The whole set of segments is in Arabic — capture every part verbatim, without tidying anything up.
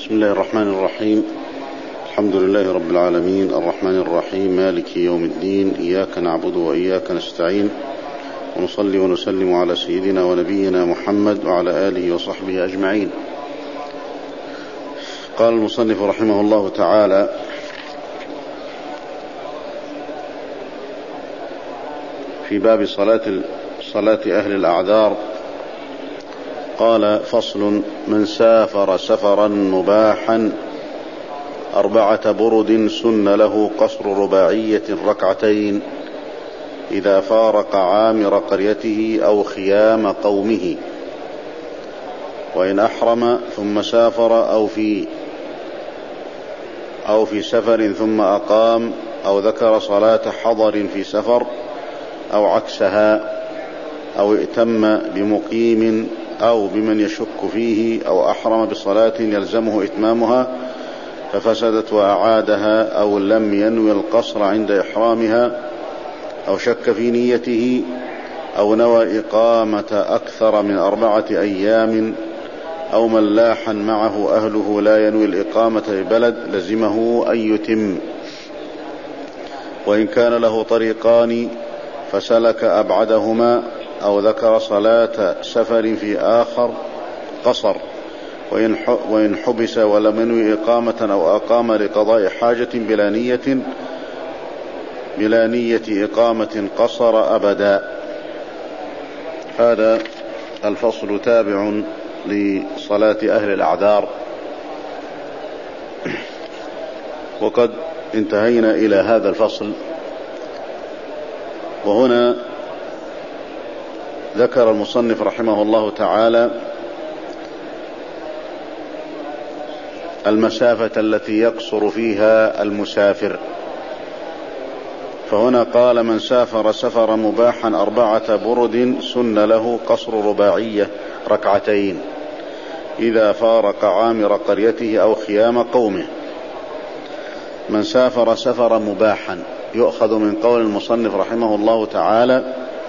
بسم الله الرحمن الرحيم. الحمد لله رب العالمين، الرحمن الرحيم، مالك يوم الدين، إياك نعبد وإياك نستعين، ونصلي ونسلم على سيدنا ونبينا محمد وعلى آله وصحبه أجمعين. قال المصنف رحمه الله تعالى: في باب صلاة صلاة أهل الأعذار، قال: فصل: من سافر سفرا مباحا أربعة برد سن له قصر رباعية ركعتين إذا فارق عامر قريته أو خيام قومه، وإن أحرم ثم سافر أو في أو في سفر ثم أقام أو ذكر صلاة حضر في سفر أو عكسها، أو ائتم بمقيم أو بمن يشك فيه، أو أحرم بصلاة يلزمه إتمامها ففسدت وأعادها، أو لم ينوي القصر عند إحرامها، أو شك في نيته، أو نوى إقامة أكثر من أربعة أيام، أو من لاحا معه أهله لا ينوي الإقامة ببلد لزمه أن يتم. وإن كان له طريقان فسلك أبعدهما، أو ذكر صلاة سفر في آخر قصر، وإن حبس ولم ينوي إقامة أو أقام لقضاء حاجة بلا نية بلا نية إقامة قصر أبدا. هذا الفصل تابع لصلاة أهل الأعذار، وقد انتهينا إلى هذا الفصل. وهنا ذكر المصنف رحمه الله تعالى المسافة التي يقصر فيها المسافر، فهنا قال: من سافر سفر مباحا أربعة برد سن له قصر رباعية ركعتين إذا فارق عامر قريته أو خيام قومه. من سافر سفر مباحا، يؤخذ من قول المصنف رحمه الله تعالى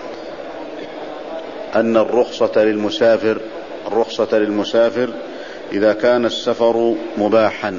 أن الرخصة للمسافر الرخصة للمسافر إذا كان السفر مباحا،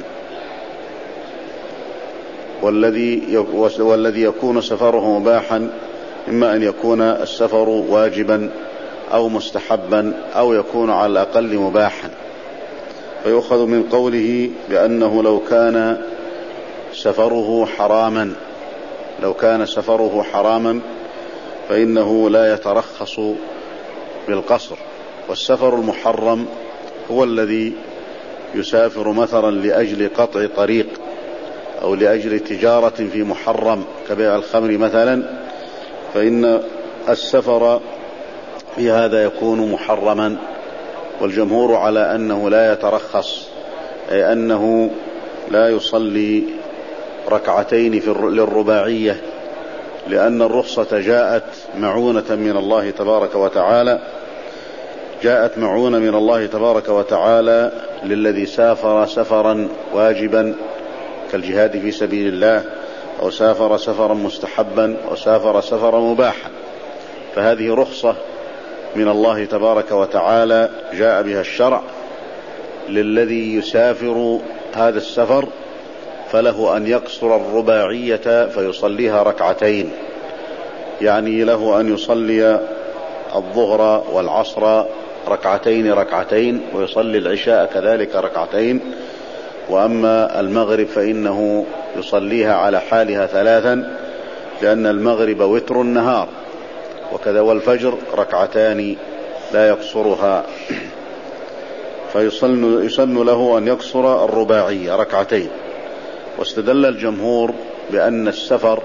والذي والذي يكون سفره مباحا إما أن يكون السفر واجبا أو مستحبا أو يكون على الأقل مباحا. فيؤخذ من قوله بأنه لو كان سفره حراما لو كان سفره حراما فإنه لا يترخص بالقصر. والسفر المحرم هو الذي يسافر مثلا لأجل قطع طريق أو لأجل تجارة في محرم كبيع الخمر مثلا، فإن السفر في هذا يكون محرما. والجمهور على أنه لا يترخص، أي أنه لا يصلي ركعتين في للرباعية، لأن الرخصة جاءت معونة من الله تبارك وتعالى جاءت معونة من الله تبارك وتعالى للذي سافر سفرا واجبا كالجهاد في سبيل الله، أو سافر سفرا مستحبا، أو سافر سفرا مباحا. فهذه رخصة من الله تبارك وتعالى جاء بها الشرع للذي يسافر هذا السفر، فله أن يقصر الرباعية فيصليها ركعتين، يعني له أن يصلي الظهر والعصر ركعتين ركعتين ويصلي العشاء كذلك ركعتين. وأما المغرب فإنه يصليها على حالها ثلاثا، لأن المغرب وتر النهار، وكذا والفجر ركعتان لا يقصرها، فيسن يسن له أن يقصر الرباعية ركعتين. واستدل الجمهور بأن السفر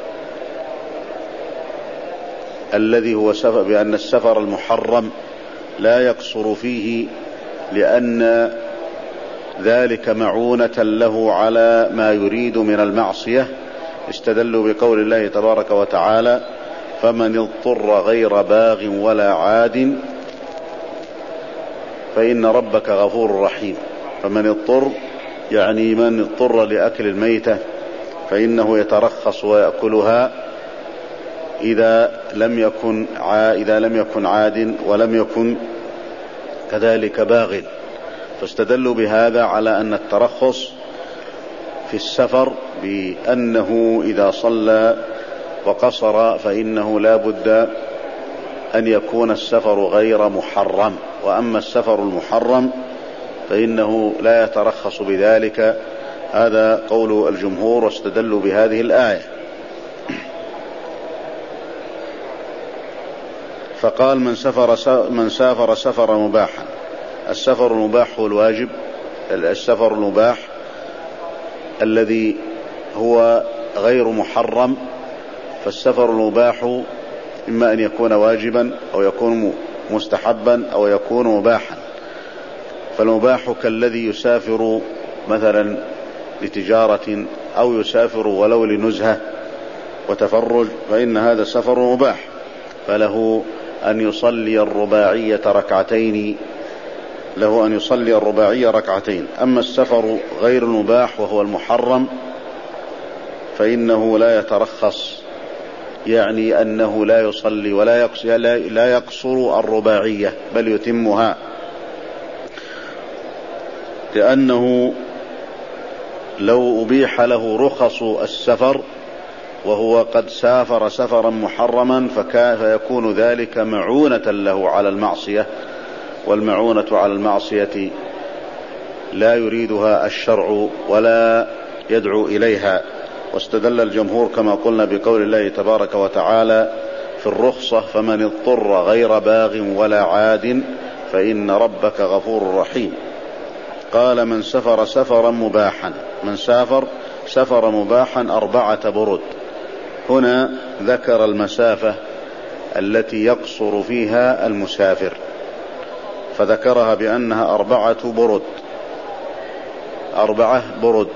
الذي هو سفر بأن السفر المحرم لا يقصر فيه، لأن ذلك معونة له على ما يريد من المعصية. استدلوا بقول الله تبارك وتعالى: فمن اضطر غير باغ ولا عاد فإن ربك غفور رحيم. فمن اضطر يعني من اضطر لأكل الميتة فإنه يترخص ويأكلها إذا لم يكن إذا لم يكن عاد ولم يكن كذلك باغ. فاستدلوا بهذا على أن الترخص في السفر بأنه إذا صلى وقصر فإنه لا بد أن يكون السفر غير محرم، وأما السفر المحرم فإنه لا يترخص بذلك. هذا قول الجمهور، واستدلوا بهذه الآية. فقال من سافر من سافر سفر مباحا. السفر المباح هو الواجب، السفر المباح الذي هو غير محرم. فالسفر المباح إما أن يكون واجبا أو يكون مستحبا أو يكون مباحا. فالمباح كالذي يسافر مثلا لتجارة أو يسافر ولو لنزهة وتفرج، فإن هذا سفر مباح، فله أن يصلي الرباعية ركعتين له أن يصلي الرباعية ركعتين. أما السفر غير المباح وهو المحرم فإنه لا يترخص، يعني أنه لا يصلي ولا يقصر, لا يقصر الرباعية بل يتمها، لأنه لو أبيح له رخص السفر وهو قد سافر سفرا محرما فيكون ذلك معونة له على المعصية، والمعونة على المعصية لا يريدها الشرع ولا يدعو إليها. واستدل الجمهور كما قلنا بقول الله تبارك وتعالى في الرخصة: فمن اضطر غير باغ ولا عاد فإن ربك غفور رحيم. قال: من سفر سفرا مباحا. من سافر سفر مباحا أربعة برد. هنا ذكر المسافة التي يقصر فيها المسافر، فذكرها بأنها أربعة برد أربعة برد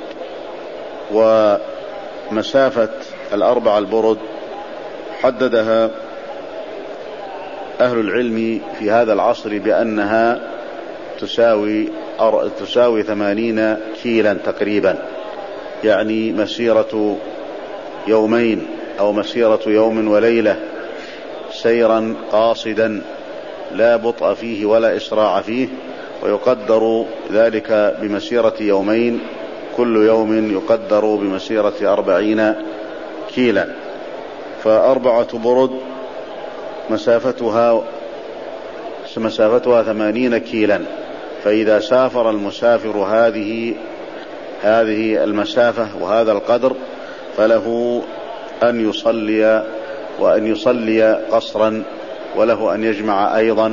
ومسافة الأربع البرد حددها أهل العلم في هذا العصر بأنها تساوي تساوي ثمانين كيلا تقريبا، يعني مسيرة يومين أو مسيرة يوم وليلة سيرا قاصدا لا بطء فيه ولا إسراع فيه، ويقدر ذلك بمسيرة يومين، كل يوم يقدر بمسيرة أربعين كيلا. فأربعة برد مسافتها مسافتها ثمانين كيلا. فإذا سافر المسافر هذه هذه المسافة وهذا القدر فله أن يصلي وأن يصلي قصرا، وله أن يجمع أيضا.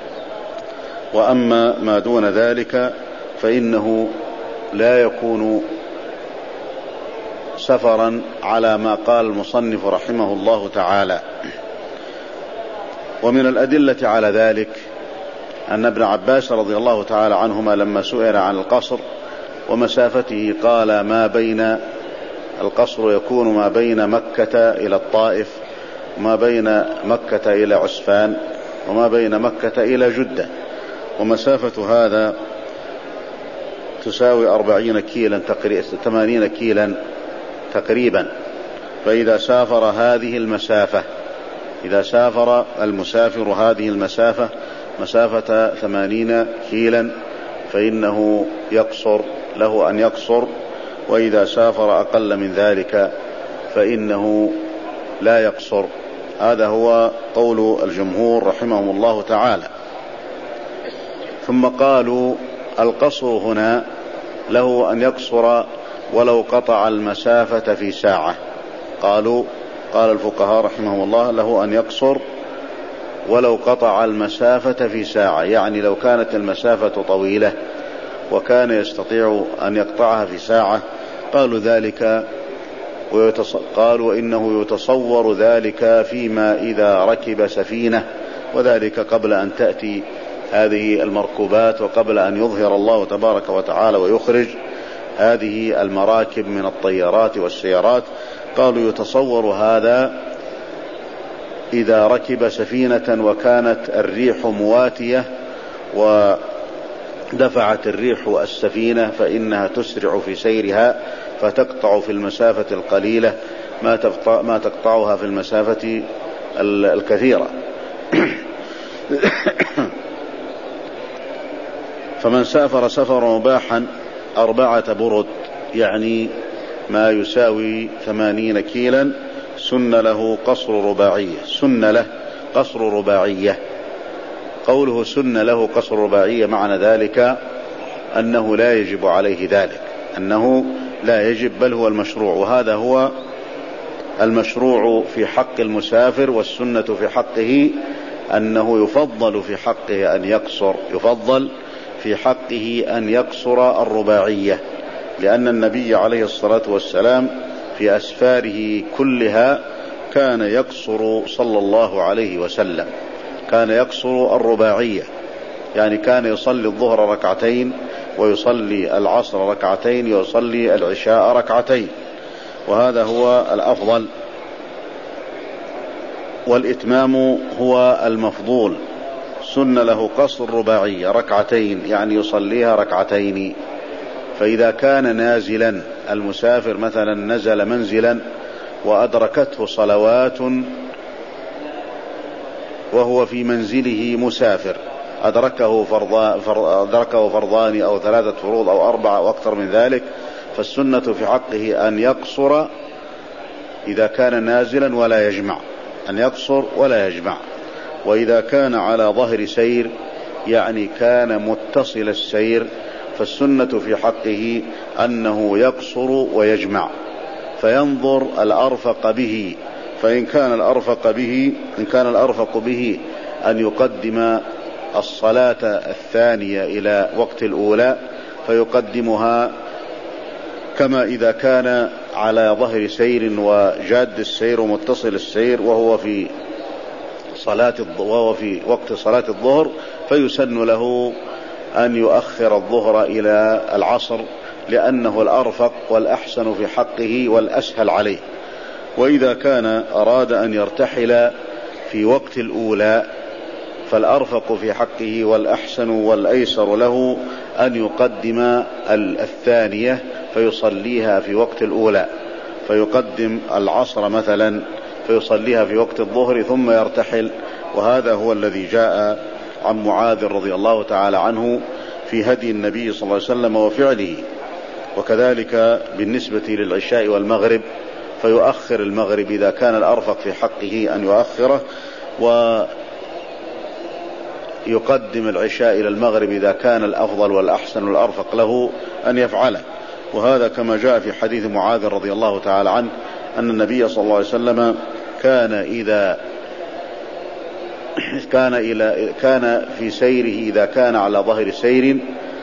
وأما ما دون ذلك فإنه لا يكون سفرا على ما قال المصنف رحمه الله تعالى. ومن الأدلة على ذلك أن ابن عباس رضي الله تعالى عنهما لما سئل عن القصر ومسافته قال: ما بين القصر يكون ما بين مكة إلى الطائف، وما بين مكة إلى عسفان، وما بين مكة إلى جدة، ومسافة هذا تساوي أربعين كيلا تقريبا ثمانين كيلا تقريبا. فإذا سافر هذه المسافة إذا سافر المسافر هذه المسافة مسافة ثمانين كيلا فإنه يقصر، له أن يقصر. وإذا سافر أقل من ذلك فإنه لا يقصر. هذا هو قول الجمهور رحمهم الله تعالى. ثم قالوا: القصر هنا له أن يقصر ولو قطع المسافة في ساعة. قالوا قال الفقهاء رحمهم الله: له أن يقصر ولو قطع المسافة في ساعة، يعني لو كانت المسافة طويلة وكان يستطيع أن يقطعها في ساعة. قالوا ذلك قالوا إنه يتصور ذلك فيما إذا ركب سفينة، وذلك قبل أن تأتي هذه المركوبات وقبل أن يظهر الله تبارك وتعالى ويخرج هذه المراكب من الطيارات والسيارات. قالوا يتصور هذا إذا ركب سفينة وكانت الريح مواتية ودفعت الريح السفينة فإنها تسرع في سيرها فتقطع في المسافة القليلة ما تقطعها في المسافة الكثيرة. فمن سافر سفرا مباحا أربعة برد يعني ما يساوي ثمانين كيلا سن له قصر رباعية. سن له قصر رباعية. قوله سن له قصر رباعية معنى ذلك أنه لا يجب عليه ذلك، أنه لا يجب بل هو المشروع، وهذا هو المشروع في حق المسافر. والسنة في حقه أنه يفضل في حقه أن يقصر، يفضل في حقه أن يقصر الرباعية، لأن النبي عليه الصلاة والسلام في أسفاره كلها كان يقصر صلى الله عليه وسلم، كان يقصر الرباعية، يعني كان يصلي الظهر ركعتين ويصلي العصر ركعتين ويصلي العشاء ركعتين، وهذا هو الأفضل. والإتمام هو المفضول. سن له قصر رباعية ركعتين يعني يصليها ركعتين. فإذا كان نازلا المسافر مثلا نزل منزلا وأدركته صلوات وهو في منزله مسافر، أدركه, فرضا أدركه فرضان أو ثلاثة فروض أو أربعة أو أكثر من ذلك، فالسنة في حقه أن يقصر إذا كان نازلا ولا يجمع، أن يقصر ولا يجمع. وإذا كان على ظهر سير يعني كان متصل السير، فالسنة في حقه أنه يقصر ويجمع، فينظر الأرفق به. فإن كان الأرفق به إن كان الأرفق به أن يقدم الصلاة الثانية إلى وقت الأولى فيقدمها، كما إذا كان على ظهر سير وجاد السير ومتصل السير وهو في صلاة وهو في وقت صلاة الظهر فيسن له أن يؤخر الظهر إلى العصر، لأنه الأرفق والأحسن في حقه والأسهل عليه. وإذا كان أراد أن يرتحل في وقت الأولى فالأرفق في حقه والأحسن والأيسر له أن يقدم الثانية فيصليها في وقت الأولى، فيقدم العصر مثلا فيصليها في وقت الظهر ثم يرتحل. وهذا هو الذي جاء عن معاذ رضي الله تعالى عنه في هدي النبي صلى الله عليه وسلم وفعله. وكذلك بالنسبة للعشاء والمغرب فيؤخر المغرب إذا كان الأرفق في حقه أن يؤخره، ويقدم العشاء إلى المغرب إذا كان الأفضل والأحسن والأرفق له أن يفعله. وهذا كما جاء في حديث معاذ رضي الله تعالى عنه أن النبي صلى الله عليه وسلم كان إذا كان إلى كان في سيره إذا كان على ظهر سير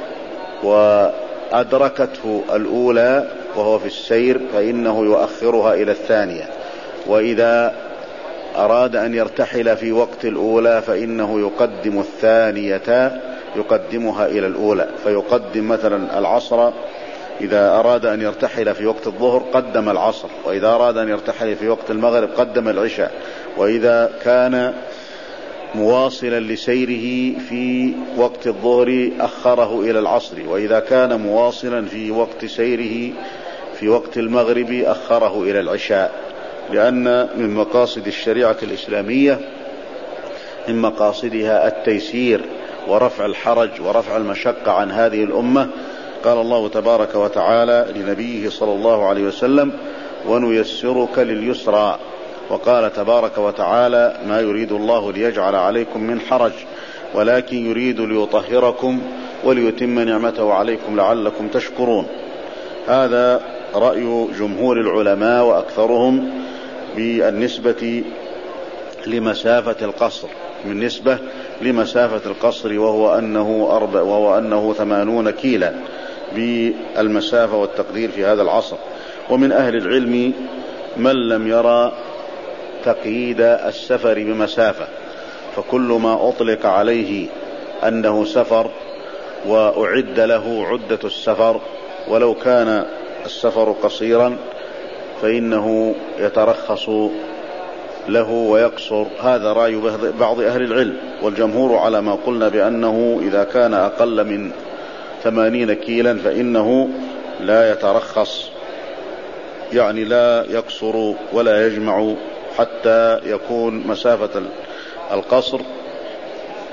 وأدركته الأولى وهو في السير فإنه يؤخرها إلى الثانية، وإذا أراد أن يرتحل في وقت الأولى فإنه يقدم الثانية يقدمها إلى الأولى، فيقدم مثلا العصر إذا أراد أن يرتحل في وقت الظهر قدم العصر، وإذا أراد أن يرتحل في وقت المغرب قدم العشاء، وإذا كان مواصلا لسيره في وقت الظهر أخره إلى العصر، وإذا كان مواصلا في وقت سيره في وقت المغرب أخره إلى العشاء. لأن من مقاصد الشريعة الإسلامية من مقاصدها التيسير ورفع الحرج ورفع المشقة عن هذه الأمة. قال الله تبارك وتعالى لنبيه صلى الله عليه وسلم: ونيسرك لليسرى. وقال تبارك وتعالى: ما يريد الله ليجعل عليكم من حرج ولكن يريد ليطهركم وليتم نعمته عليكم لعلكم تشكرون. هذا رأي جمهور العلماء وأكثرهم بالنسبة لمسافة القصر، بالنسبة لمسافة القصر وهو أنه, أربع وهو أنه ثمانون كيلا بالمسافة والتقدير في هذا العصر. ومن أهل العلم من لم يرى تقييد السفر بمسافة، فكل ما أطلق عليه أنه سفر وأعد له عدة السفر ولو كان السفر قصيرا فإنه يترخص له ويقصر. هذا رأي بعض أهل العلم، والجمهور على ما قلنا بأنه إذا كان أقل من ثمانين كيلا فإنه لا يترخص، يعني لا يقصر ولا يجمع حتى يكون مسافة القصر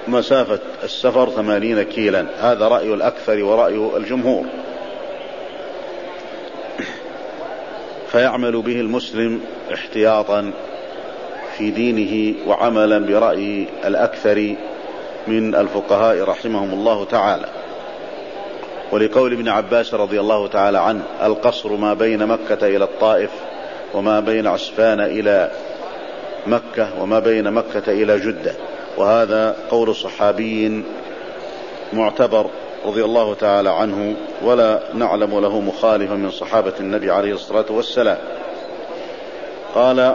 مسافة السفر ثمانين كيلا، هذا رأي الأكثر ورأي الجمهور، فيعمل به المسلم احتياطا في دينه وعملا برأي الأكثر من الفقهاء رحمهم الله تعالى. ولقول ابن عباس رضي الله تعالى عنه: القصر ما بين مكة إلى الطائف، وما بين عسفان إلى مكة، وما بين مكة إلى جدة. وهذا قول صحابي معتبر رضي الله تعالى عنه، ولا نعلم له مخالفا من صحابة النبي عليه الصلاة والسلام. قال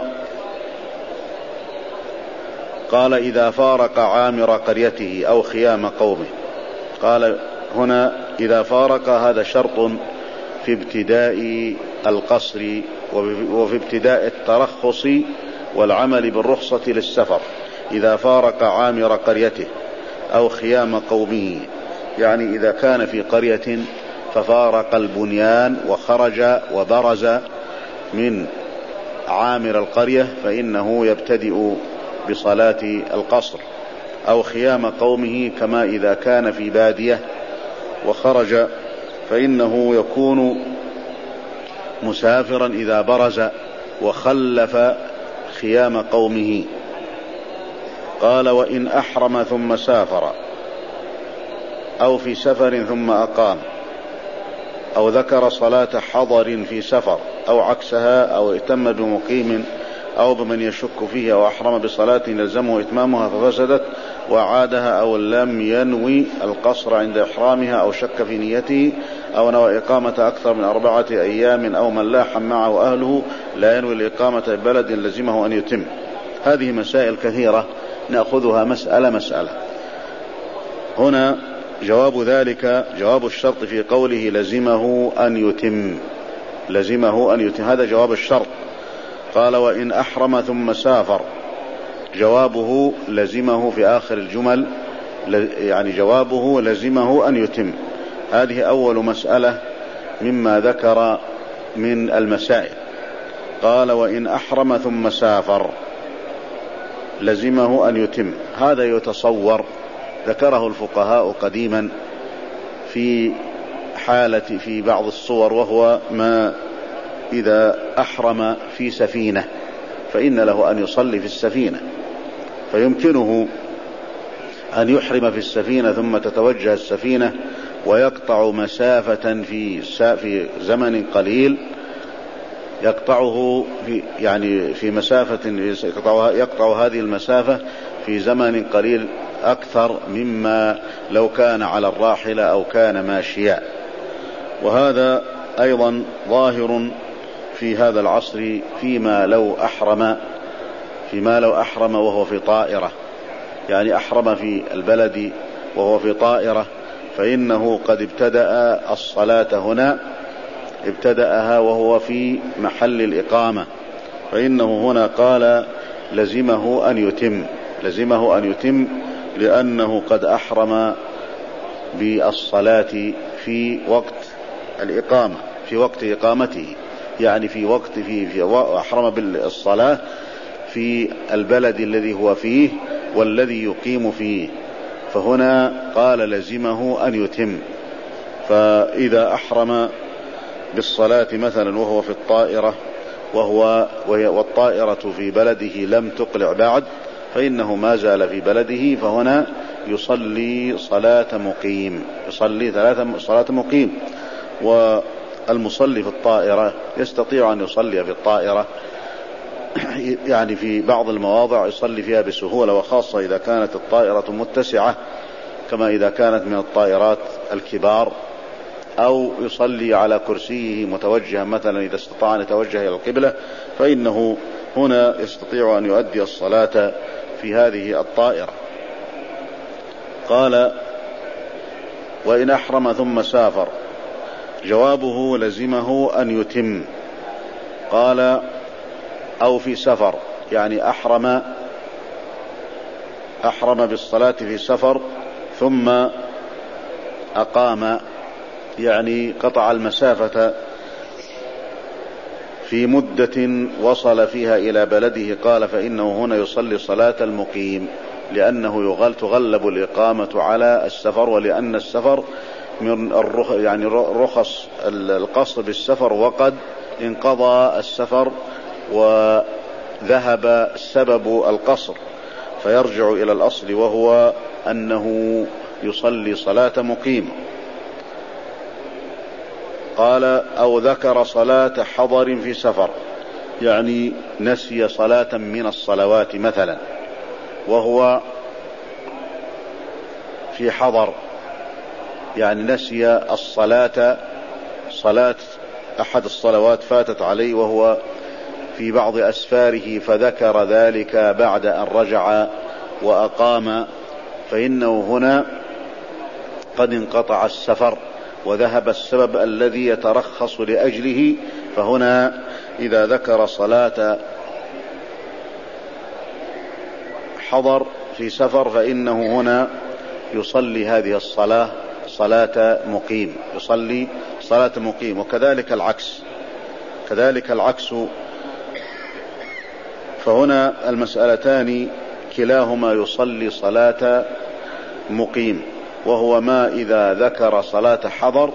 قال إذا فارق عامر قريته أو خيام قومه. قال هنا إذا فارق، هذا شرط في ابتداء القصر وفي ابتداء الترخص والعمل بالرخصة للسفر. إذا فارق عامر قريته أو خيام قومه، يعني إذا كان في قرية ففارق البنيان وخرج وبرز من عامر القرية فإنه يبتدئ بصلاة القصر. أو خيام قومه، كما إذا كان في بادية وخرج فإنه يكون مسافرا إذا برز وخلف خيام قومه. قال وإن أحرم ثم سافر، أو في سفر ثم أقام، أو ذكر صلاة حضر في سفر أو عكسها، أو ائتم بمقيم أو بمن يشك فيه، أو أحرم بصلاة يلزمه إتمامها ففسدت وعادها، أو لم ينوي القصر عند إحرامها، أو شك في نيته، أو نوى إقامة أكثر من أربعة أيام، أو من لاح معه أهله لا ينوي الإقامة بلد لزمه أن يتم. هذه مسائل كثيرة نأخذها مسألة مسألة. هنا جواب ذلك، جواب الشرط في قوله لزمه أن يتم، لزمه أن يتم، هذا جواب الشرط. قال وإن أحرم ثم سافر، جوابه لزمه في آخر الجمل، يعني جوابه لزمه أن يتم. هذه أول مسألة مما ذكر من المسائل. قال وإن أحرم ثم سافر لزمه أن يتم. هذا يتصور، ذكره الفقهاء قديما في حالة في بعض الصور، وهو ما إذا أحرم في سفينة فإن له أن يصلي في السفينة، فيمكنه أن يحرم في السفينة ثم تتوجه السفينة ويقطع مسافة في في زمن قليل، يقطعه في يعني في مسافة يقطع, يقطع هذه المسافة في زمن قليل أكثر مما لو كان على الراحلة أو كان ماشيا. وهذا أيضا ظاهر في هذا العصر فيما لو أحرم فيما لو أحرم وهو في طائرة، يعني أحرم في البلد وهو في طائرة، فإنه قد ابتدأ الصلاة هنا، ابتدأها وهو في محل الإقامة، فإنه هنا قال لزمه أن يتم، لزمه أن يتم لأنه قد أحرم بالصلاة في وقت الإقامة، في وقت إقامته، يعني في وقت في, في أحرم بالصلاة في البلد الذي هو فيه والذي يقيم فيه، فهنا قال لزمه أن يتم. فإذا أحرم بالصلاة مثلا وهو في الطائرة وهو والطائرة في بلده لم تقلع بعد، فإنه ما زال في بلده، فهنا يصلي صلاة مقيم، يصلي ثلاثة صلاة مقيم. والمصلي في الطائرة يستطيع أن يصلي في الطائرة يعني في بعض المواضع يصلي فيها بسهولة، وخاصة إذا كانت الطائرة متسعة كما إذا كانت من الطائرات الكبار، أو يصلي على كرسيه متوجها مثلا إذا استطاع أن يتوجه إلى القبلة، فإنه هنا يستطيع أن يؤدي الصلاة في هذه الطائرة. قال وإن أحرم ثم سافر، جوابه لزمه أن يتم. قال أو في سفر، يعني أحرم أحرم بالصلاة في سفر ثم أقام، يعني قطع المسافة في مدة وصل فيها إلى بلده، قال فإنه هنا يصلي صلاة المقيم، لأنه يغل تغلب الإقامة على السفر، ولأن السفر من الرخ يعني رخص القصر بالسفر، وقد انقضى السفر وذهب سبب القصر، فيرجع إلى الأصل وهو أنه يصلي صلاة مقيم. قال أو ذكر صلاة حضر في سفر، يعني نسي صلاة من الصلوات مثلا وهو في حضر، يعني نسي الصلاة، صلاة أحد الصلوات فاتت عليه وهو في بعض أسفاره، فذكر ذلك بعد أن رجع وأقام، فإنه هنا قد انقطع السفر وذهب السبب الذي يترخص لأجله. فهنا إذا ذكر صلاة حضر في سفر فإنه هنا يصلي هذه الصلاة صلاة مقيم، يصلي صلاة مقيم. وكذلك العكس، كذلك العكس. فهنا المسألتان كلاهما يصلي صلاة مقيم، وهو ما إذا ذكر صلاة حضر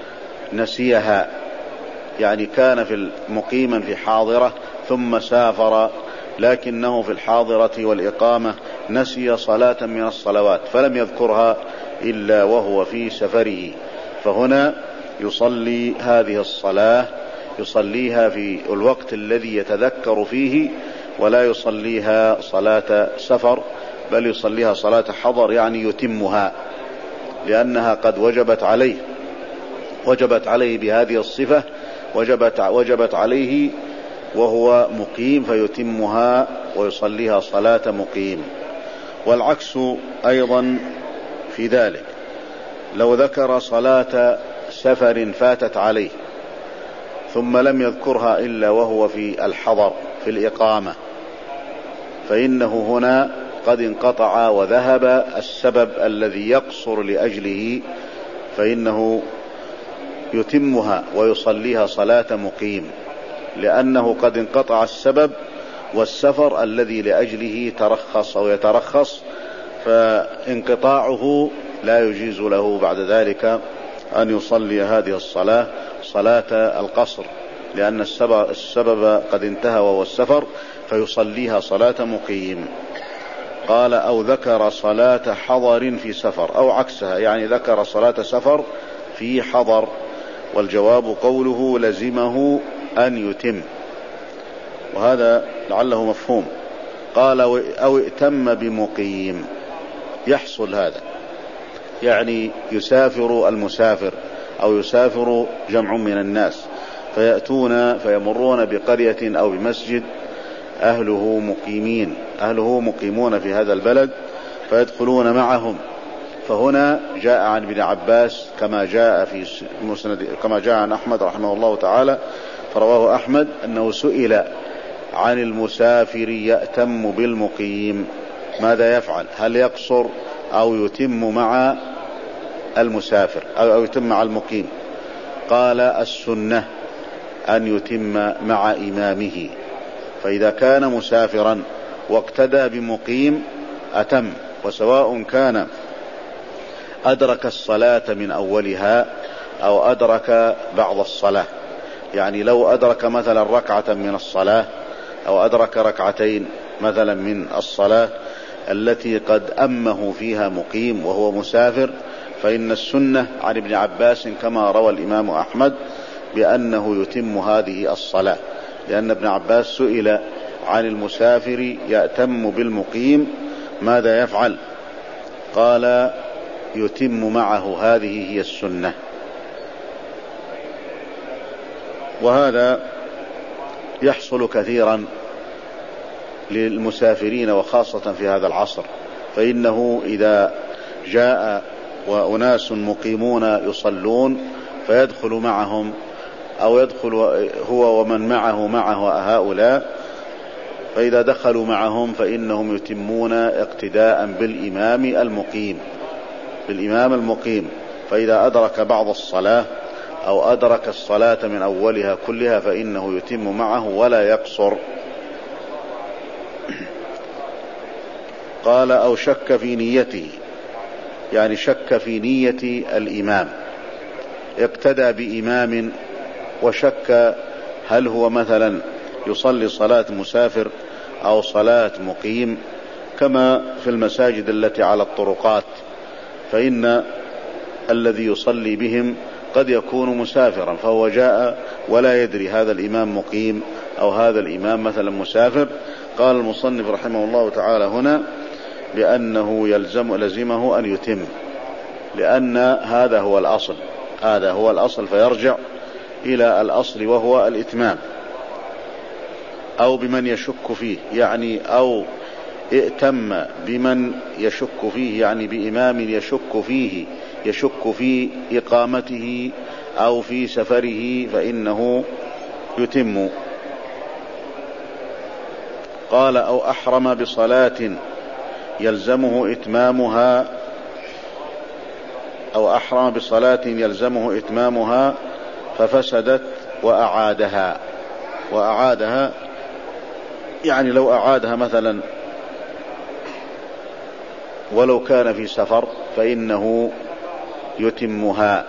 نسيها، يعني كان في مقيما في حاضرة ثم سافر، لكنه في الحاضرة والإقامة نسي صلاة من الصلوات فلم يذكرها إلا وهو في سفره، فهنا يصلي هذه الصلاة، يصليها في الوقت الذي يتذكر فيه، ولا يصليها صلاة سفر، بل يصليها صلاة حضر، يعني يتمها، لأنها قد وجبت عليه، وجبت عليه بهذه الصفة، وجبت, وجبت عليه وهو مقيم، فيتمها ويصليها صلاة مقيم. والعكس أيضا في ذلك، لو ذكر صلاة سفر فاتت عليه ثم لم يذكرها إلا وهو في الحضر في الإقامة، فإنه هنا قد انقطع وذهب السبب الذي يقصر لأجله، فإنه يتمها ويصليها صلاة مقيم، لأنه قد انقطع السبب والسفر الذي لأجله ترخص أو يترخص، فانقطاعه لا يجيز له بعد ذلك أن يصلي هذه الصلاة صلاة القصر، لأن السبب, السبب قد انتهى وهو السفر، فيصليها صلاة مقيم. قال أو ذكر صلاة حضر في سفر أو عكسها، يعني ذكر صلاة سفر في حضر، والجواب قوله لزمه أن يتم، وهذا لعله مفهوم. قال أو ائتم بمقيم، يحصل هذا، يعني يسافر المسافر أو يسافر جمع من الناس فيأتون فيمرون بقرية أو بمسجد أهله مقيمين، أهله مقيمون في هذا البلد، فيدخلون معهم. فهنا جاء عن ابن عباس كما جاء في مسند، كما جاء عن أحمد رحمه الله تعالى، فرواه أحمد أنه سئل عن المسافر يأتم بالمقيم ماذا يفعل، هل يقصر أو يتم مع المسافر أو يتم مع المقيم؟ قال السنة أن يتم مع إمامه، فإذا كان مسافرا واقتدى بمقيم أتم، وسواء كان أدرك الصلاة من أولها أو أدرك بعض الصلاة، يعني لو أدرك مثلا ركعة من الصلاة أو أدرك ركعتين مثلا من الصلاة التي قد أمه فيها مقيم وهو مسافر، فإن السنة عن ابن عباس كما روى الإمام أحمد بأنه يتم هذه الصلاة، لأن ابن عباس سئل عن المسافر يأتم بالمقيم ماذا يفعل؟ قال يتم معه، هذه هي السنة. وهذا يحصل كثيرا للمسافرين وخاصة في هذا العصر، فإنه إذا جاء وأناس مقيمون يصلون فيدخل معهم أو يدخل هو ومن معه معه هؤلاء، فإذا دخلوا معهم فإنهم يتمون اقتداء بالإمام المقيم، بالإمام المقيم، فإذا أدرك بعض الصلاة أو أدرك الصلاة من أولها كلها فإنه يتم معه ولا يقصر. قال أو شك في نيته، يعني شك في نية الإمام، اقتدى بإمام وشك هل هو مثلا يصلي صلاة مسافر أو صلاة مقيم، كما في المساجد التي على الطرقات، فإن الذي يصلي بهم قد يكون مسافرا، فهو جاء ولا يدري هذا الإمام مقيم أو هذا الإمام مثلا مسافر. قال المصنف رحمه الله تعالى هنا بأنه يلزم لزمه أن يتم، لأن هذا هو الأصل، هذا هو الأصل، فيرجع إلى الأصل وهو الإتمام. أو بمن يشك فيه، يعني أو ائتم بمن يشك فيه، يعني بإمام يشك فيه، يشك في إقامته أو في سفره، فإنه يتم. قال أو أحرم بصلاة يلزمه إتمامها، أو أحرم بصلاة يلزمه إتمامها ففسدت وأعادها. وأعادها يعني لو أعادها مثلا ولو كان في سفر فإنه يتمها،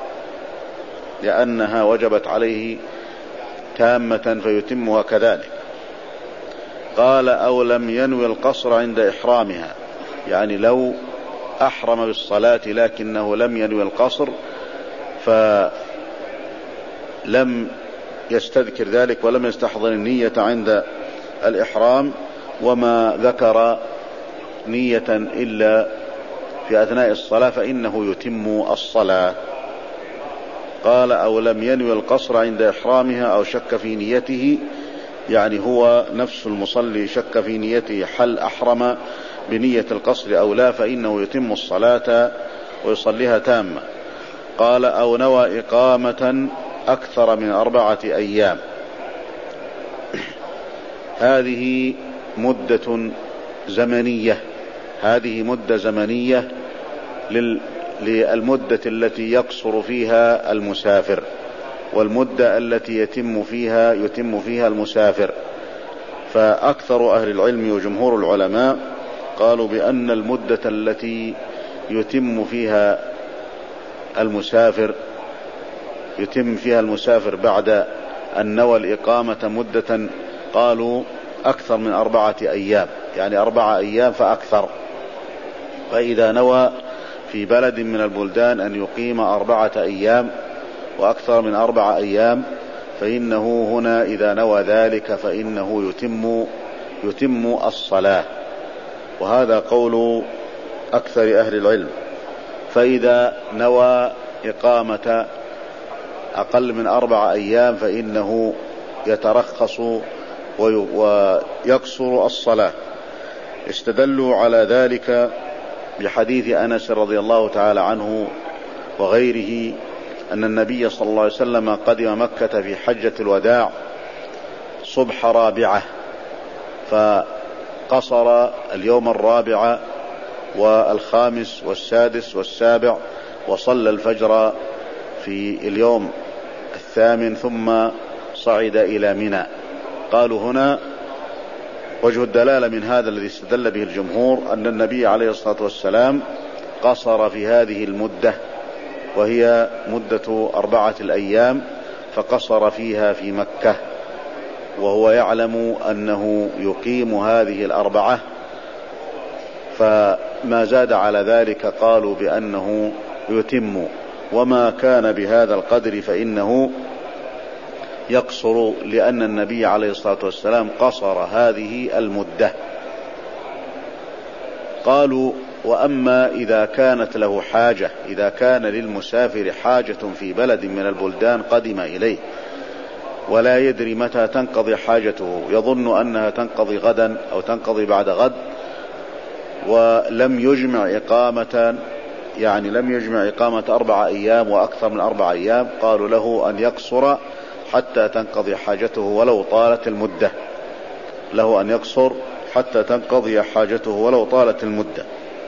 لأنها وجبت عليه تامة فيتمها كذلك. قال أو لم ينوي القصر عند إحرامها، يعني لو أحرم بالصلاة لكنه لم ينوي القصر فلم يستذكر ذلك ولم يستحضر النية عند الإحرام، وما ذكر نية إلا في أثناء الصلاة، فإنه يتم الصلاة. قال أو لم ينوي القصر عند إحرامها أو شك في نيته، يعني هو نفس المصلي شك في نيته هل أحرم بنية القصر أو لا، فإنه يتم الصلاة ويصليها تامة. قال أو نوى إقامة أكثر من أربعة أيام، هذه مدة زمنية، هذه مدة زمنية للمدة التي يقصر فيها المسافر، والمدة التي يتم فيها يتم فيها المسافر. فأكثر أهل العلم وجمهور العلماء قالوا بأن المدة التي يتم فيها المسافر يتم فيها المسافر بعد أن نوى الإقامة مدة، قالوا أكثر من أربعة أيام، يعني أربعة أيام فأكثر. فإذا نوى في بلد من البلدان أن يقيم أربعة أيام وأكثر من أربعة أيام، فإنه هنا إذا نوى ذلك فإنه يتم يتم الصلاة، وهذا قول أكثر أهل العلم. فإذا نوى إقامة أقل من أربعة أيام فإنه يترخص ويقصر الصلاة. استدلوا على ذلك بحديث أنس رضي الله تعالى عنه وغيره أن النبي صلى الله عليه وسلم قدم مكة في حجة الوداع صبح رابعة، فقصر اليوم الرابع والخامس والسادس والسابع، وصلى الفجر في اليوم الثامن، ثم صعد إلى منى. قالوا هنا وجه الدلالة من هذا الذي استدل به الجمهور أن النبي عليه الصلاة والسلام قصر في هذه المدة، وهي مدة أربعة الأيام، فقصر فيها في مكة، وهو يعلم أنه يقيم هذه الأربعة، فما زاد على ذلك قالوا بأنه يتم، وما كان بهذا القدر فإنه يقصر، لأن النبي عليه الصلاة والسلام قصر هذه المدة. قالوا وأما إذا كانت له حاجة، إذا كان للمسافر حاجة في بلد من البلدان قدم إليه ولا يدري متى تنقضي حاجته، يظن أنها تنقضي غدا أو تنقضي بعد غد، ولم يجمع إقامة، يعني لم يجمع إقامة أربع أيام وأكثر من أربع أيام، قالوا له أن يقصر حتى تنقضي حاجته ولو طالت المدة، له أن يقصر حتى تنقضي حاجته ولو طالت المدة.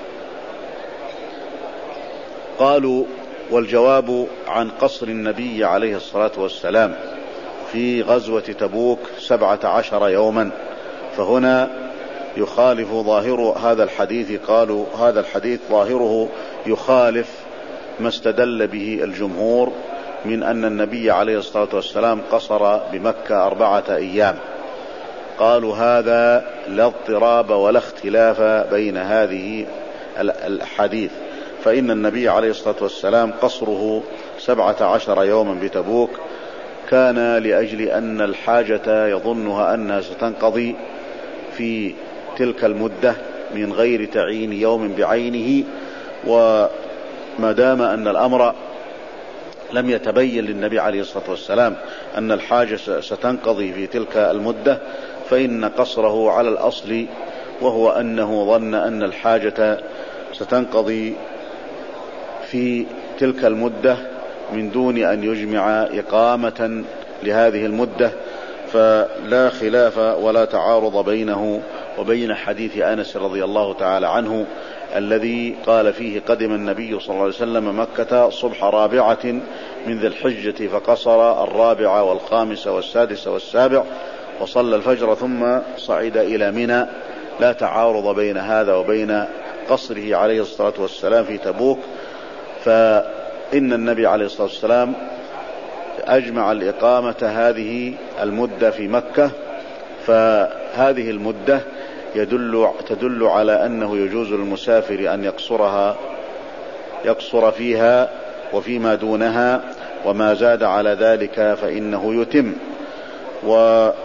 قالوا والجواب عن قصر النبي عليه الصلاة والسلام في غزوة تبوك سبعة عشر يوما، فهنا يخالف ظاهر هذا الحديث، قالوا هذا الحديث ظاهره يخالف ما استدل به الجمهور من أن النبي عليه الصلاة والسلام قصر بمكة أربعة أيام. قالوا هذا لا اضطراب ولا اختلاف بين هذه الأحاديث، فإن النبي عليه الصلاة والسلام قصره سبعة عشر يوما بتبوك كان لأجل أن الحاجة يظنها أنها ستنقضي في تلك المدة من غير تعيين يوم بعينه، وما دام أن الأمر لم يتبين للنبي عليه الصلاة والسلام أن الحاجة ستنقضي في تلك المدة فإن قصره على الأصل، وهو أنه ظن أن الحاجة ستنقضي في تلك المدة من دون أن يجمع إقامة لهذه المدة، فلا خلاف ولا تعارض بينه وبين حديث أنس رضي الله تعالى عنه الذي قال فيه قدم النبي صلى الله عليه وسلم مكة صبح رابعة من ذي الحجة فقصر الرابعة والخامسة والسادسة والسابع وصلى الفجر ثم صعد إلى منى. لا تعارض بين هذا وبين قصره عليه الصلاة والسلام في تبوك، فإن النبي عليه الصلاة والسلام أجمع الإقامة هذه المدة في مكة، فهذه المدة يدل تدل على أنه يجوز للمسافر أن يقصرها يقصر فيها وفيما دونها، وما زاد على ذلك فإنه يتم. وفعل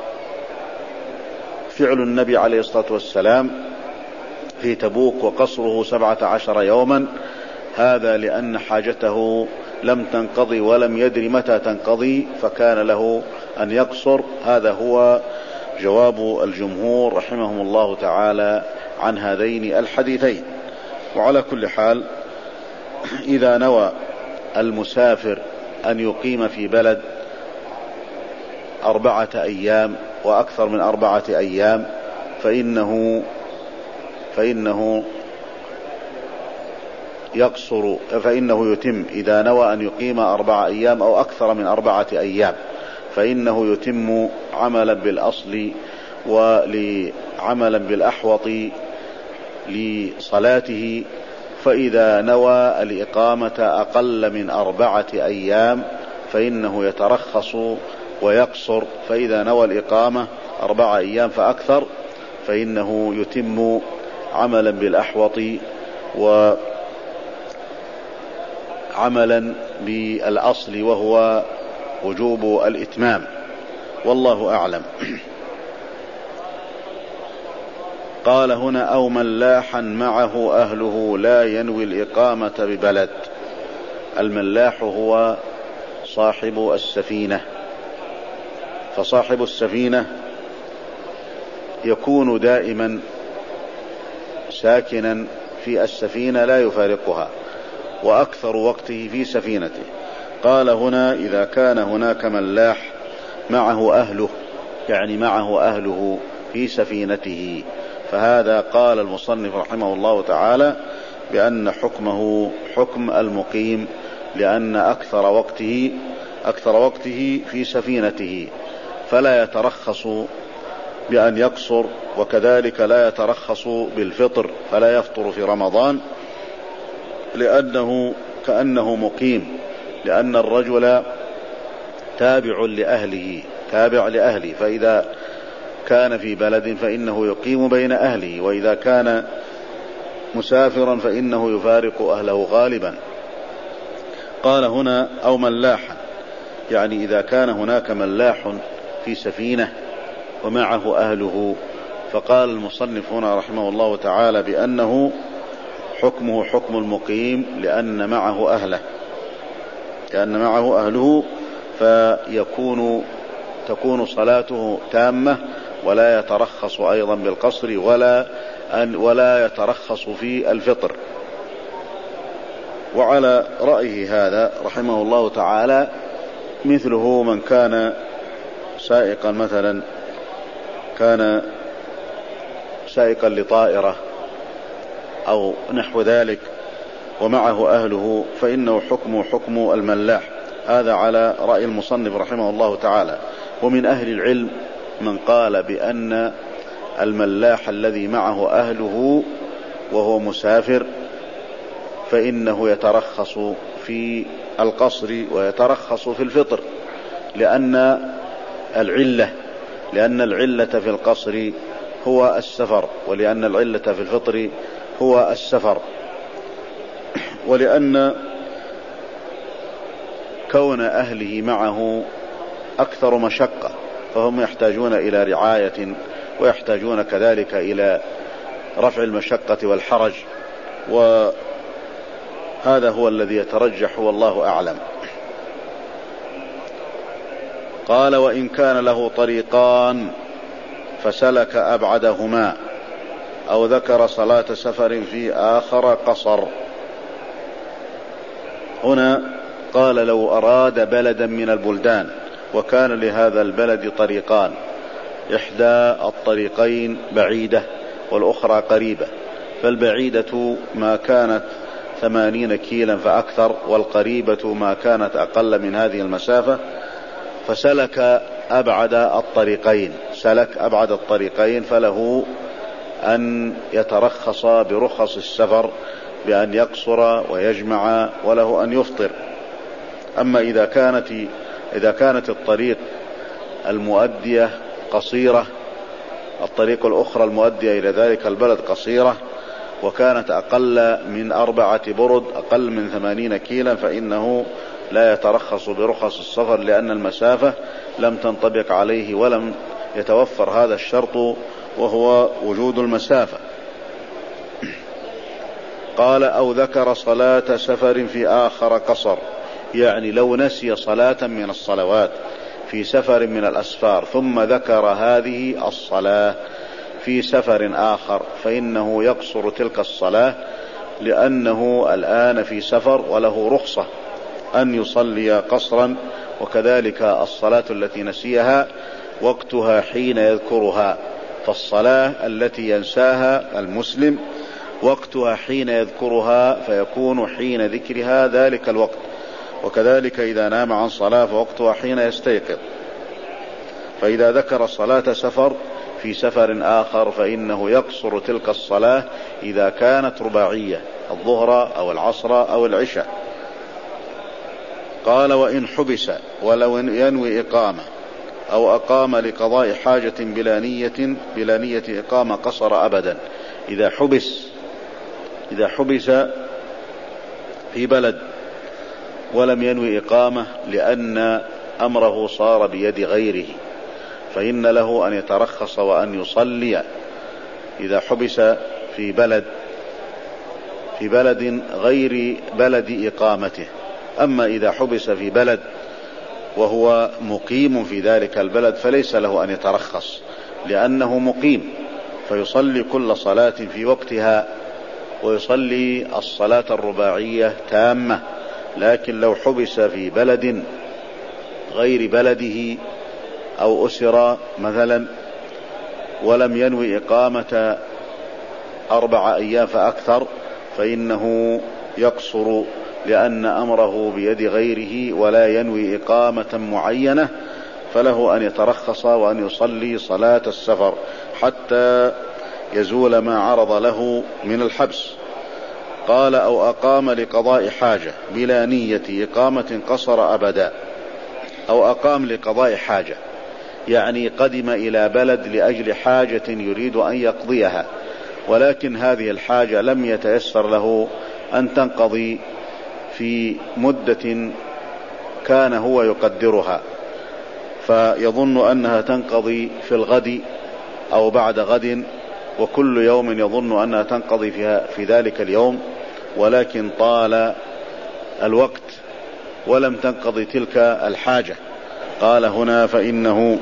النبي عليه الصلاة والسلام في تبوك وقصره سبعة عشر يوما هذا لأن حاجته لم تنقضي ولم يدري متى تنقضي فكان له أن يقصر. هذا هو جواب الجمهور رحمهم الله تعالى عن هذين الحديثين. وعلى كل حال إذا نوى المسافر أن يقيم في بلد أربعة أيام وأكثر من أربعة أيام فإنه فإنه يقصر فإنه يتم. إذا نوى أن يقيم أربعة أيام أو أكثر من أربعة أيام فإنه يتم عملا بالأصل ولعملا بالأحوط لصلاته. فإذا نوى الإقامة أقل من أربعة أيام فإنه يترخص ويقصر، فإذا نوى الإقامة أربعة أيام فأكثر فإنه يتم عملا بالأحوط وعملا بالأصل وهو وجوب الإتمام، والله أعلم. قال هنا أو ملاحا معه أهله لا ينوي الإقامة ببلد. الملاح هو صاحب السفينة، فصاحب السفينة يكون دائما ساكنا في السفينة لا يفارقها وأكثر وقته في سفينته. قال هنا إذا كان هناك ملاح معه أهله، يعني معه أهله في سفينته، فهذا قال المصنف رحمه الله تعالى بأن حكمه حكم المقيم، لأن أكثر وقته أكثر وقته في سفينته، فلا يترخص بأن يقصر، وكذلك لا يترخص بالفطر فلا يفطر في رمضان لأنه كأنه مقيم، لأن الرجل تابع لأهله تابع لأهله فإذا كان في بلد فإنه يقيم بين أهله، وإذا كان مسافرا فإنه يفارق أهله غالبا. قال هنا أو ملاحا، يعني إذا كان هناك ملاح في سفينة ومعه أهله، فقال المصنف هنا رحمه الله تعالى بأنه حكمه حكم المقيم لأن معه أهله لأن معه أهله فيكون تكون صلاته تامة ولا يترخص أيضا بالقصر ولا أن ولا يترخص في الفطر. وعلى رأيه هذا رحمه الله تعالى مثله من كان سائقا مثلا كان سائقا لطائرة أو نحو ذلك ومعه أهله فإنه حكمه حكم الملاح. هذا على رأي المصنف رحمه الله تعالى. ومن أهل العلم من قال بأن الملاح الذي معه أهله وهو مسافر فإنه يترخص في القصر ويترخص في الفطر، لأن العلة لأن العلة في القصر هو السفر، ولأن العلة في الفطر هو السفر، ولأن كون أهله معه أكثر مشقة، فهم يحتاجون إلى رعاية ويحتاجون كذلك إلى رفع المشقة والحرج، وهذا هو الذي يترجح والله أعلم. قال: وإن كان له طريقان فسلك أبعدهما أو ذكر صلاة سفر في آخر قصر. هنا قال: لو أراد بلدا من البلدان وكان لهذا البلد طريقان، إحدى الطريقين بعيدة والأخرى قريبة، فالبعيدة ما كانت ثمانين كيلا فأكثر، والقريبة ما كانت أقل من هذه المسافة، فسلك أبعد الطريقين سلك أبعد الطريقين فله أن يترخص برخص السفر بأن يقصر ويجمع، وله أن يفطر. أما إذا كانت إذا كانت الطريق المؤدية قصيرة، الطريق الأخرى المؤدية إلى ذلك البلد قصيرة، وكانت أقل من أربعة برد، أقل من ثمانين كيلا، فإنه لا يترخص برخص السفر، لأن المسافة لم تنطبق عليه ولم يتوفر هذا الشرط وهو وجود المسافة. قال: أو ذكر صلاة سفر في آخر قصر، يعني لو نسي صلاة من الصلوات في سفر من الأسفار ثم ذكر هذه الصلاة في سفر آخر، فإنه يقصر تلك الصلاة، لأنه الآن في سفر وله رخصة أن يصلي قصرا. وكذلك الصلاة التي نسيها وقتها حين يذكرها، فالصلاة التي ينساها المسلم وقتها حين يذكرها، فيكون حين ذكرها ذلك الوقت. وكذلك إذا نام عن صلاة فوقتها حين يستيقظ. فإذا ذكر صلاة سفر في سفر آخر فإنه يقصر تلك الصلاة إذا كانت رباعية، الظهر أو العصر أو العشاء. قال: وإن حبس ولو ينوي إقامة أو أقام لقضاء حاجة بلا نية بلا نية إقامة قصر أبدا. إذا حبس إذا حبس في بلد ولم ينوي إقامة لأن أمره صار بيد غيره، فإن له أن يترخص وأن يصلي إذا حبس في بلد في بلد غير بلد إقامته. أما إذا حبس في بلد وهو مقيم في ذلك البلد فليس له أن يترخص، لأنه مقيم، فيصلي كل صلاة في وقتها ويصلي الصلاة الرباعية تامة. لكن لو حبس في بلد غير بلده أو أسر مثلا ولم ينوي إقامة أربع أيام فأكثر، فإنه يقصر، لأن أمره بيد غيره ولا ينوي إقامة معينة، فله أن يترخص وأن يصلي صلاة السفر حتى يزول ما عرض له من الحبس. قال: أو أقام لقضاء حاجة بلا نية إقامة قصر أبدا. أو أقام لقضاء حاجة يعني قدم إلى بلد لأجل حاجة يريد أن يقضيها، ولكن هذه الحاجة لم يتيسر له أن تنقضي في مدة كان هو يقدرها، فيظن أنها تنقضي في الغد أو بعد غد، وكل يوم يظن أنها تنقضي فيها في ذلك اليوم، ولكن طال الوقت ولم تنقضي تلك الحاجة. قال هنا: فإنه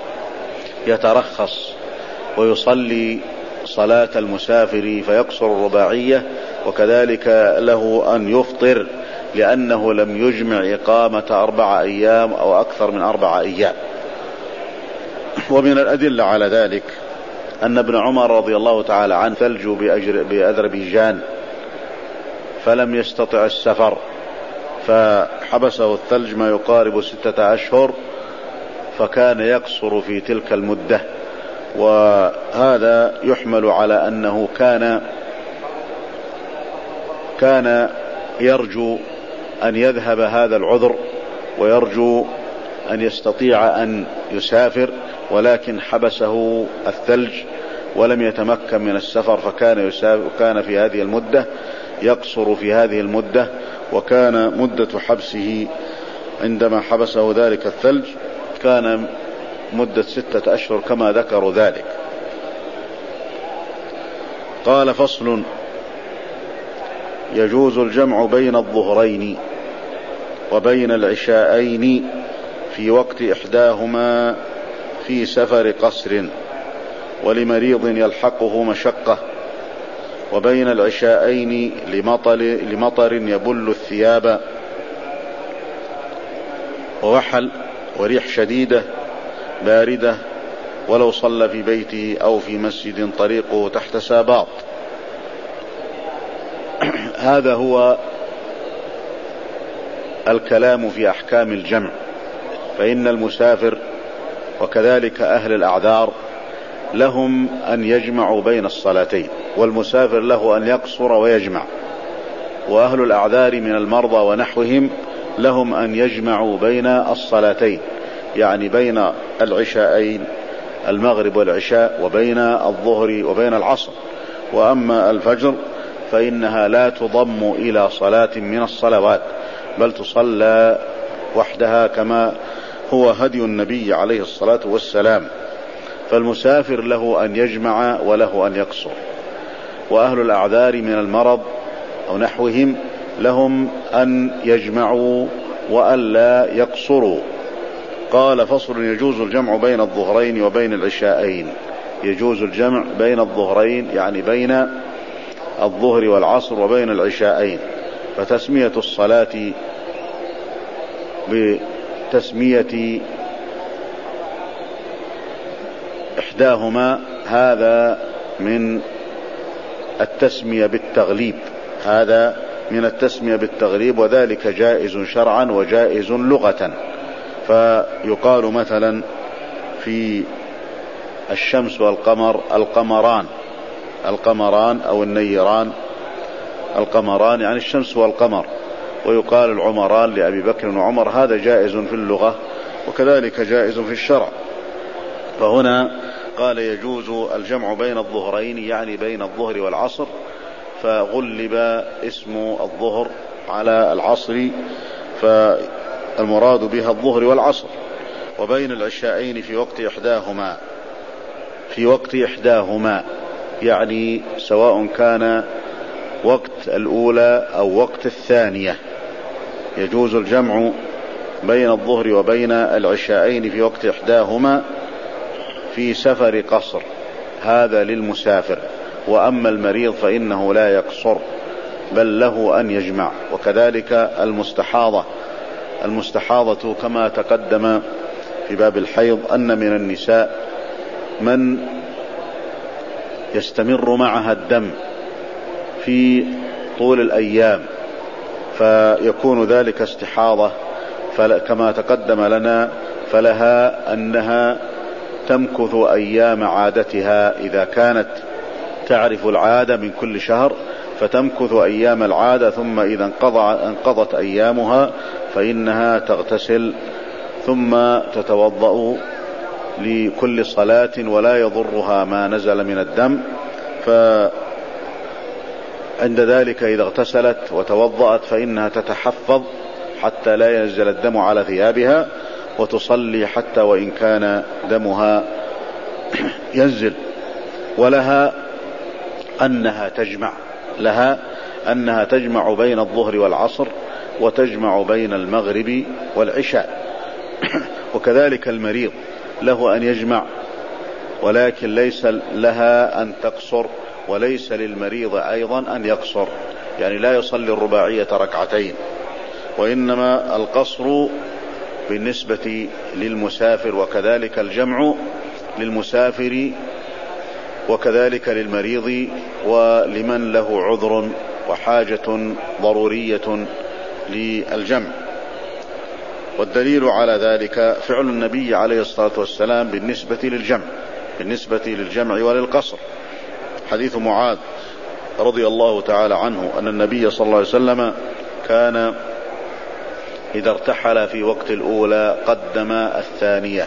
يترخص ويصلي صلاة المسافر فيقصر الرباعية، وكذلك له أن يفطر لأنه لم يجمع إقامة أربع أيام أو أكثر من أربع أيام. ومن الأدلة على ذلك أن ابن عمر رضي الله تعالى عنه ثلج بأذربيجان فلم يستطع السفر، فحبسه الثلج ما يقارب ستة أشهر، فكان يقصر في تلك المدة، وهذا يحمل على أنه كان كان يرجو أن يذهب هذا العذر ويرجو أن يستطيع أن يسافر، ولكن حبسه الثلج ولم يتمكن من السفر، فكان يسافر وكان في هذه المدة يقصر في هذه المدة. وكان مدة حبسه عندما حبسه ذلك الثلج كان مدة ستة أشهر كما ذكروا ذلك. قال: فصل: يجوز الجمع بين الظهرين وبين العشاءين في وقت إحداهما في سفر قصر ولمريض يلحقه مشقة، وبين العشاءين لمطر, لمطر يبل الثياب ووحل وريح شديدة باردة، ولو صلى في بيته أو في مسجد طريقه تحت ساباط. هذا هو الكلام في أحكام الجمع. فإن المسافر وكذلك أهل الأعذار لهم أن يجمعوا بين الصلاتين، والمسافر له أن يقصر ويجمع، وأهل الأعذار من المرضى ونحوهم لهم أن يجمعوا بين الصلاتين، يعني بين العشاءين المغرب والعشاء وبين الظهر وبين العصر. وأما الفجر فإنها لا تضم إلى صلاة من الصلوات، بل تصلى وحدها كما هو هدي النبي عليه الصلاة والسلام. فالمسافر له أن يجمع وله أن يقصر، وأهل الأعذار من المرض أو نحوهم لهم أن يجمعوا وألا يقصروا. قال: فصل: يجوز الجمع بين الظهرين وبين العشاءين. يجوز الجمع بين الظهرين يعني بين الظهر والعصر وبين العشاءين. فتسمية الصلاة بتسمية إحداهما هذا من التسمية بالتغليب، هذا من التسمية بالتغليب، وذلك جائز شرعا وجائز لغة. فيقال مثلا في الشمس والقمر القمران، القمران أو النيران، القمران يعني الشمس والقمر. ويقال العمران لأبي بكر وعمر، هذا جائز في اللغة وكذلك جائز في الشرع. فهنا قال: يجوز الجمع بين الظهرين يعني بين الظهر والعصر، فغلب اسم الظهر على العصر، فالمراد بها الظهر والعصر. وبين العشاءين في وقت إحداهما، في وقت إحداهما يعني سواء كان وقت الأولى أو وقت الثانية. يجوز الجمع بين الظهر وبين العشاءين في وقت إحداهما في سفر قصر، هذا للمسافر. وأما المريض فإنه لا يقصر بل له أن يجمع. وكذلك المستحاضة، المستحاضة كما تقدم في باب الحيض أن من النساء من يستمر معها الدم في طول الأيام فيكون ذلك استحاضة، كما تقدم لنا، فلها أنها تمكث أيام عادتها إذا كانت تعرف العادة من كل شهر، فتمكث أيام العادة، ثم إذا انقضت أيامها فإنها تغتسل ثم تتوضأ لكل صلاة ولا يضرها ما نزل من الدم. فعند ذلك إذا اغتسلت وتوضأت فإنها تتحفظ حتى لا ينزل الدم على ثيابها، وتصلي حتى وإن كان دمها ينزل. ولها أنها تجمع، لها أنها تجمع بين الظهر والعصر وتجمع بين المغرب والعشاء. وكذلك المريض له أن يجمع، ولكن ليس لها أن تقصر، وليس للمريض أيضا أن يقصر، يعني لا يصلي الرباعية ركعتين، وإنما القصر بالنسبة للمسافر، وكذلك الجمع للمسافر وكذلك للمريض ولمن له عذر وحاجة ضرورية للجمع. والدليل على ذلك فعل النبي عليه الصلاة والسلام بالنسبة للجمع، بالنسبة للجمع وللقصر. حديث معاذ رضي الله تعالى عنه أن النبي صلى الله عليه وسلم كان إذا ارتحل في وقت الأولى قدم الثانية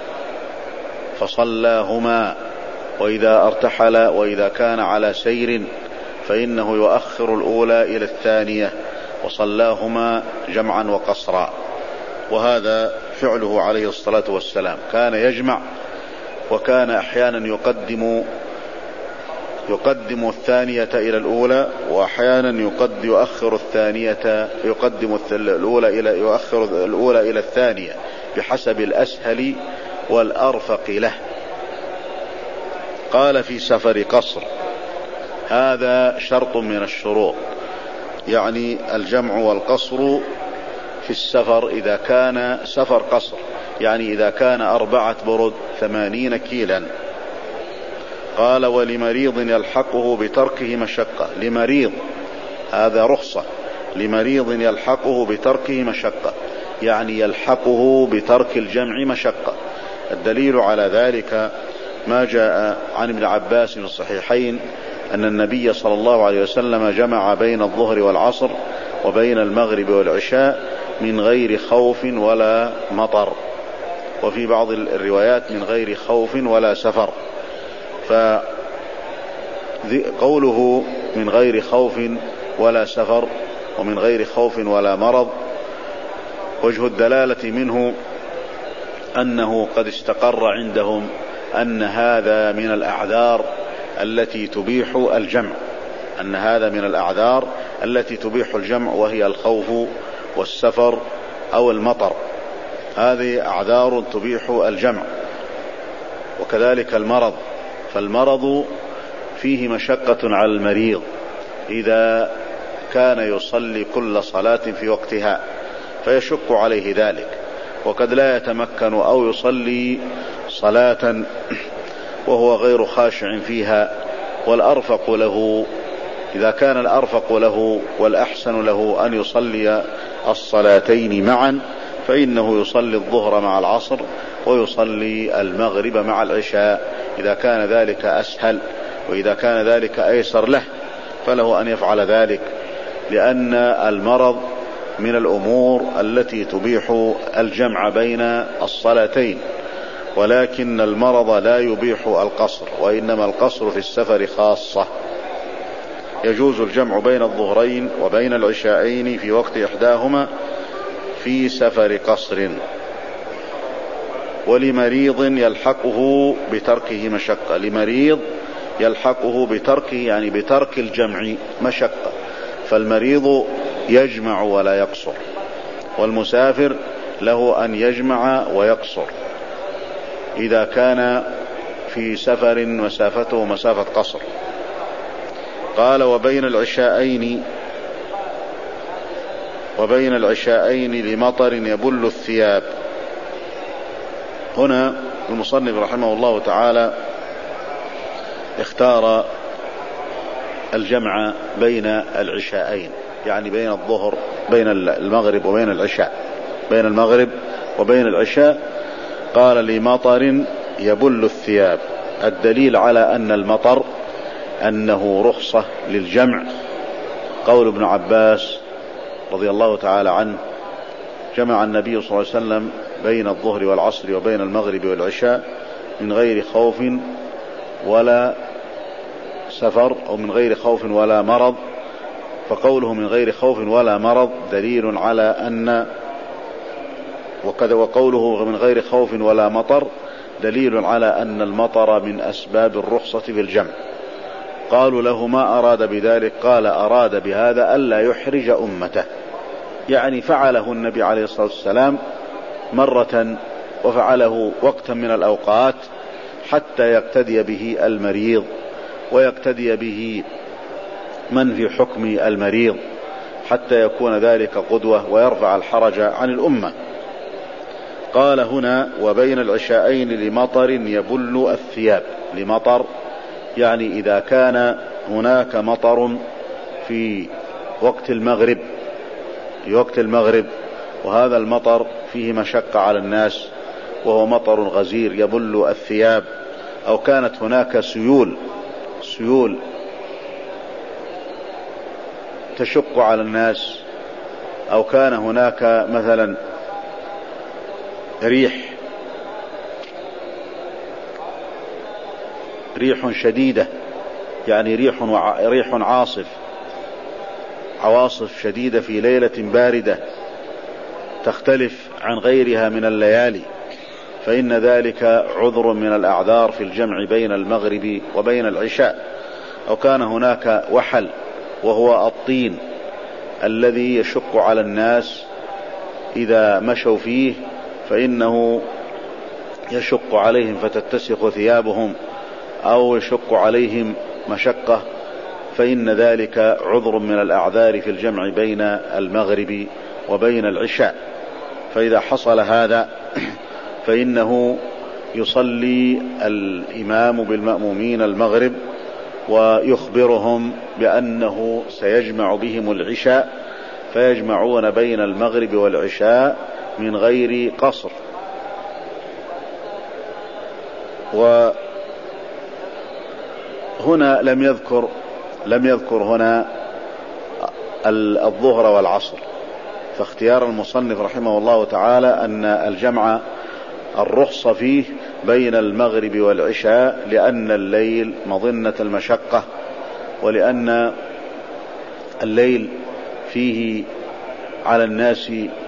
فصلاهما، وإذا ارتحل وإذا كان على سير فإنه يؤخر الأولى إلى الثانية وصلاهما جمعا وقصرا. وهذا فعله عليه الصلاة والسلام، كان يجمع، وكان أحيانا يقدم يقدم الثانية إلى الأولى، وأحيانا يقد يؤخر الثانية يقدم الأولى إلى يؤخر الأولى إلى الثانية بحسب الأسهل والأرفق له. قال في سفر قصر، هذا شرط من الشروط، يعني الجمع والقصر في السفر إذا كان سفر قصر، يعني إذا كان أربعة برد ثمانين كيلا. قال ولمريض يلحقه بتركه مشقة، لمريض هذا رخصة، لمريض يلحقه بتركه مشقة، يعني يلحقه بترك الجمع مشقة. الدليل على ذلك ما جاء عن ابن عباس في الصحيحين أن النبي صلى الله عليه وسلم جمع بين الظهر والعصر وبين المغرب والعشاء من غير خوف ولا مطر، وفي بعض الروايات من غير خوف ولا سفر. فقوله من غير خوف ولا سفر ومن غير خوف ولا مرض، وجه الدلالة منه أنه قد استقر عندهم أن هذا من الأعذار التي تبيح الجمع، أن هذا من الأعذار التي تبيح الجمع، وهي الخوف والسفر أو المطر، هذه أعذار تبيح الجمع. وكذلك المرض، فالمرض فيه مشقة على المريض إذا كان يصلي كل صلاة في وقتها فيشق عليه ذلك، وقد لا يتمكن أو يصلي صلاة وهو غير خاشع فيها. والأرفق له إذا كان الأرفق له والأحسن له أن يصلي الصلاتين معا، فإنه يصلي الظهر مع العصر ويصلي المغرب مع العشاء إذا كان ذلك أسهل، وإذا كان ذلك أيسر له فله أن يفعل ذلك، لأن المرض من الأمور التي تبيح الجمع بين الصلاتين، ولكن المرض لا يبيح القصر، وإنما القصر في السفر خاصة. يجوز الجمع بين الظهرين وبين العشاءين في وقت إحداهما في سفر قصر. ولمريض يلحقه بتركه مشقة، لمريض يلحقه بتركه يعني بترك الجمع مشقة، فالمريض يجمع ولا يقصر، والمسافر له أن يجمع ويقصر إذا كان في سفر مسافته مسافة قصر. قال وبين العشاءين وبين العشاءين لمطر يبل الثياب. هنا المصنف رحمه الله تعالى اختار الجمع بين العشاءين، يعني بين الظهر بين المغرب وبين العشاء، بين المغرب وبين العشاء. قال لمطر يبل الثياب، الدليل على أن المطر أنه رخصة للجمع قول ابن عباس رضي الله تعالى عنه: جمع النبي صلى الله عليه وسلم بين الظهر والعصر وبين المغرب والعشاء من غير خوف ولا سفر، أو من غير خوف ولا مرض. فقوله من غير خوف ولا مرض دليل على أن وكذا، وقوله من غير خوف ولا مطر دليل على أن المطر من أسباب الرخصة في الجمع. قالوا له: ما أراد بذلك؟ قال: أراد بهذا ألا يحرج أمته، يعني فعله النبي عليه الصلاة والسلام مرة وفعله وقتا من الأوقات حتى يقتدي به المريض ويقتدي به من في حكم المريض، حتى يكون ذلك قدوة ويرفع الحرج عن الأمة. قال هنا: وبين العشاءين لمطر يبل الثياب. لمطر يعني إذا كان هناك مطر في وقت المغرب في وقت المغرب وهذا المطر فيه مشقة على الناس وهو مطر غزير يبل الثياب، أو كانت هناك سيول سيول تشق على الناس، أو كان هناك مثلا ريح ريح شديدة، يعني ريح ريح عاصف عواصف شديدة في ليلة باردة تختلف عن غيرها من الليالي، فإن ذلك عذر من الأعذار في الجمع بين المغرب وبين العشاء. أو كان هناك وحل وهو الطين الذي يشق على الناس إذا مشوا فيه، فإنه يشق عليهم فتتسخ ثيابهم أو يشق عليهم مشقة، فإن ذلك عذر من الأعذار في الجمع بين المغرب وبين العشاء. فإذا حصل هذا فإنه يصلي الإمام بالمأمومين المغرب ويخبرهم بأنه سيجمع بهم العشاء، فيجمعون بين المغرب والعشاء من غير قصر. وهنا لم يذكر لم يذكر هنا الظهر والعصر، فاختيار المصنف رحمه الله تعالى أن الجمع الرخصة فيه بين المغرب والعشاء، لأن الليل مظنة المشقة، ولأن الليل فيه على الناس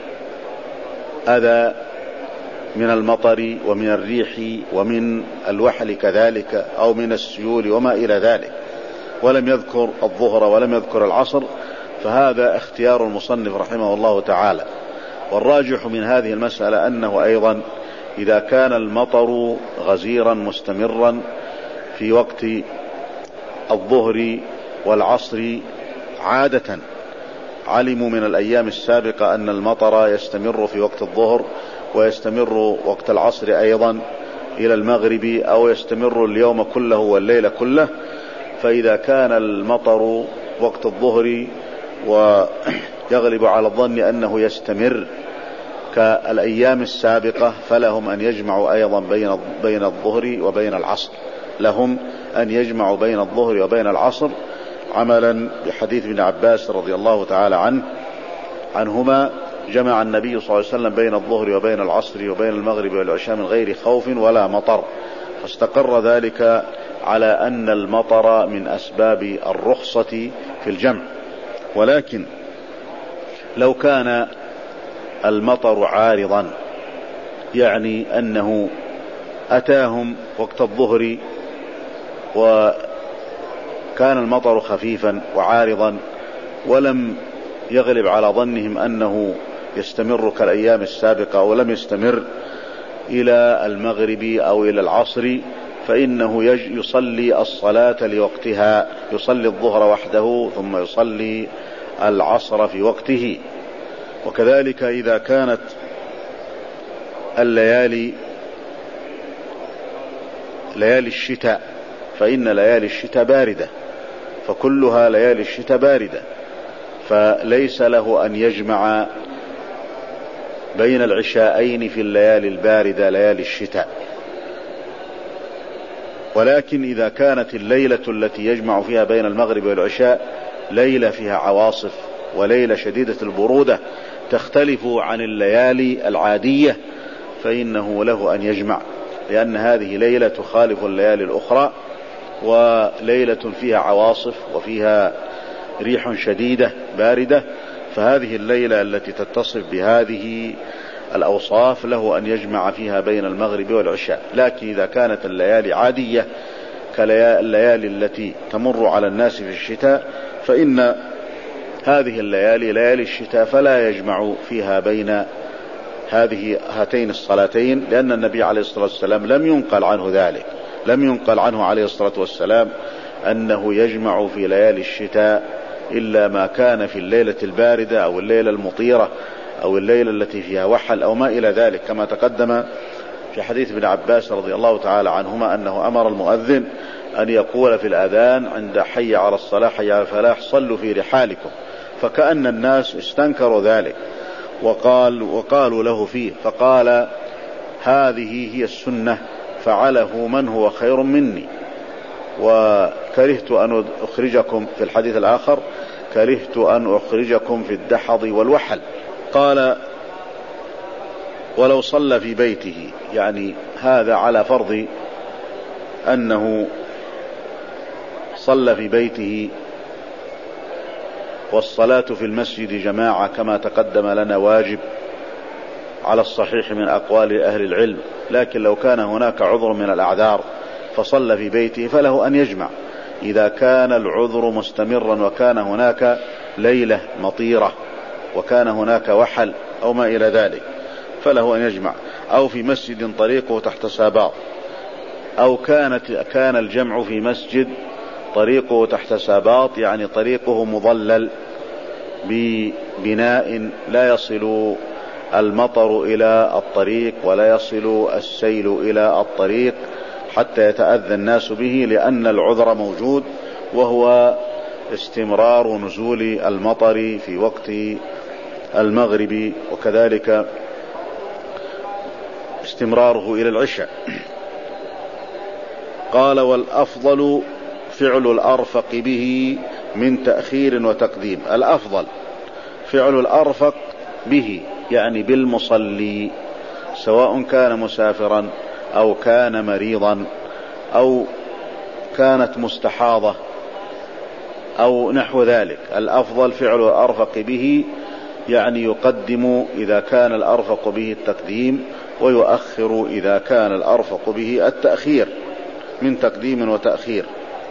أذى من المطر ومن الريح ومن الوحل كذلك، أو من السيول وما إلى ذلك، ولم يذكر الظهر ولم يذكر العصر، فهذا اختيار المصنف رحمه الله تعالى. والراجح من هذه المسألة أنه أيضا إذا كان المطر غزيرا مستمرا في وقت الظهر والعصر عادة، علموا من الأيام السابقة أن المطر يستمر في وقت الظهر ويستمر وقت العصر أيضا إلى المغرب، أو يستمر اليوم كله والليل كله. فإذا كان المطر وقت الظهر ويغلب على الظن أنه يستمر كالأيام السابقة، فلهم أن يجمعوا أيضا بين بين الظهر وبين العصر لهم أن يجمعوا بين الظهر وبين العصر، عملا بحديث ابن عباس رضي الله تعالى عنه عنهما: جمع النبي صلى الله عليه وسلم بين الظهر وبين العصر وبين المغرب والعشاء من غير خوف ولا مطر، فاستقر ذلك على أن المطر من أسباب الرخصة في الجمع. ولكن لو كان المطر عارضا، يعني أنه أتاهم وقت الظهر وكان المطر خفيفا وعارضا، ولم يغلب على ظنهم أنه يستمر كالأيام السابقة ولم يستمر إلى المغرب أو إلى العصر، فإنه يصلي الصلاة لوقتها، يصلي الظهر وحده ثم يصلي العصر في وقته. وكذلك إذا كانت الليالي ليالي الشتاء، فإن ليالي الشتاء باردة، فكلها ليالي الشتاء باردة، فليس له أن يجمع بين العشاءين في الليالي الباردة ليالي الشتاء. ولكن إذا كانت الليلة التي يجمع فيها بين المغرب والعشاء ليلة فيها عواصف وليلة شديدة البرودة تختلف عن الليالي العادية، فإنه له أن يجمع، لأن هذه ليلة تخالف الليالي الأخرى، وليلة فيها عواصف وفيها ريح شديدة باردة، فهذه الليلة التي تتصف بهذه الأوصاف له أن يجمع فيها بين المغرب والعشاء. لكن إذا كانت الليالي عادية كالليالي التي تمر على الناس في الشتاء، فإن هذه الليالي ليالي الشتاء فلا يجمع فيها بين هذه هاتين الصلاتين، لأن النبي عليه الصلاة والسلام لم ينقل عنه ذلك، لم ينقل عنه عليه الصلاة والسلام أنه يجمع في ليالي الشتاء إلا ما كان في الليلة الباردة أو الليلة المطيرة أو الليلة التي فيها وحل أو ما إلى ذلك، كما تقدم في حديث ابن عباس رضي الله تعالى عنهما أنه أمر المؤذن أن يقول في الأذان عند حي على الصلاة حي على الفلاح صلوا في رحالكم، فكأن الناس استنكروا ذلك وقال وقالوا له فيه، فقال: هذه هي السنة فعله من هو خير مني، وكرهت أن أخرجكم في الحديث الآخر كرهت أن أخرجكم في الدحض والوحل. قال ولو صلى في بيته، يعني هذا على فرض أنه صلى في بيته، والصلاة في المسجد جماعة كما تقدم لنا واجب على الصحيح من أقوال أهل العلم، لكن لو كان هناك عذر من الأعذار فصلى في بيته فله أن يجمع إذا كان العذر مستمرا وكان هناك ليلة مطيرة وكان هناك وحل أو ما إلى ذلك، فله أن يجمع، أو في مسجد طريقه تحت ساباط، أو كانت كان الجمع في مسجد طريقه تحت ساباط، يعني طريقه مظلل ببناء لا يصل المطر إلى الطريق ولا يصل السيل إلى الطريق حتى يتأذى الناس به، لأن العذر موجود وهو استمرار نزول المطر في وقت المغرب، وكذلك استمراره إلى العشاء. قال والأفضل فعل الأرفق به من تأخير وتقديم. الأفضل فعل الأرفق به، يعني بالمصلي، سواء كان مسافرا أو كان مريضا أو كانت مستحاضة أو نحو ذلك. الأفضل فعل الأرفق به، يعني يقدم إذا كان الأرفق به التقديم، ويؤخر إذا كان الأرفق به التأخير، من تقديم وتأخير.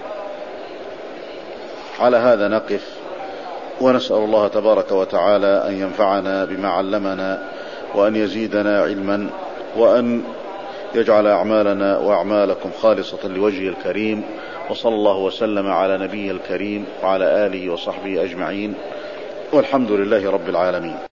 على هذا نقف، ونسأل الله تبارك وتعالى أن ينفعنا بما علمنا، وأن يزيدنا علما، وأن يجعل أعمالنا وأعمالكم خالصة لوجهه الكريم. وصلى الله وسلم على نبيه الكريم وعلى آله وصحبه أجمعين، والحمد لله رب العالمين.